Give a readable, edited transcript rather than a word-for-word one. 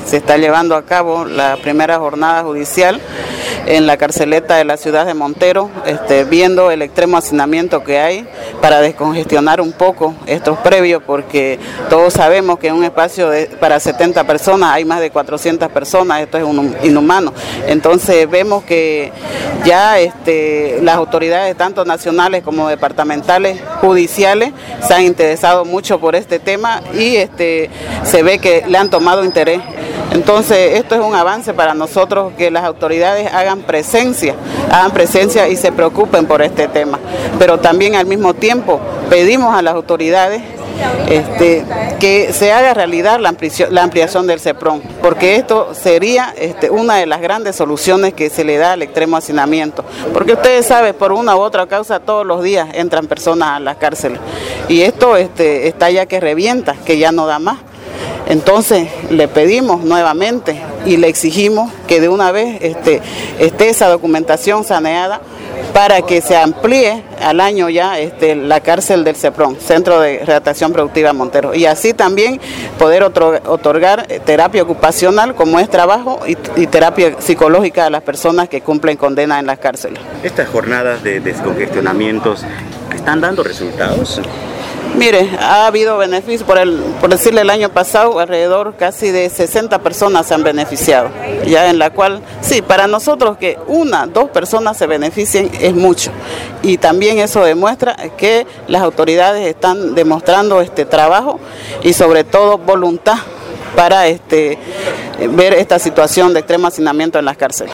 se está llevando a cabo la primera jornada judicial en la carceleta de la ciudad de Montero, viendo el extremo hacinamiento que hay para descongestionar un poco estos previos, porque todos sabemos que en un espacio para 70 personas hay más de 400 personas, esto es inhumano. Entonces vemos que ya las autoridades tanto nacionales como departamentales, judiciales, se han interesado mucho por este tema y se ve que le han tomado interés. Entonces esto es un avance para nosotros, que las autoridades hagan presencia y se preocupen por este tema. Pero también al mismo tiempo pedimos a las autoridades que se haga realidad la ampliación del CEPRON, porque esto sería una de las grandes soluciones que se le da al extremo hacinamiento, porque ustedes saben, por una u otra causa todos los días entran personas a las cárceles y esto está ya que revienta, que ya no da más. Entonces le pedimos nuevamente y le exigimos que de una vez esté esa documentación saneada para que se amplíe al año ya la cárcel del CEPRON, Centro de Readaptación Productiva Montero, y así también poder otorgar terapia ocupacional como es trabajo y terapia psicológica a las personas que cumplen condena en las cárceles. ¿Estas jornadas de descongestionamientos están dando resultados? Mire, ha habido beneficios, por decirle, el año pasado alrededor casi de 60 personas se han beneficiado, ya en la cual, sí, para nosotros que 1-2 personas se beneficien es mucho, y también eso demuestra que las autoridades están demostrando trabajo y sobre todo voluntad para ver esta situación de extremo hacinamiento en las cárceles.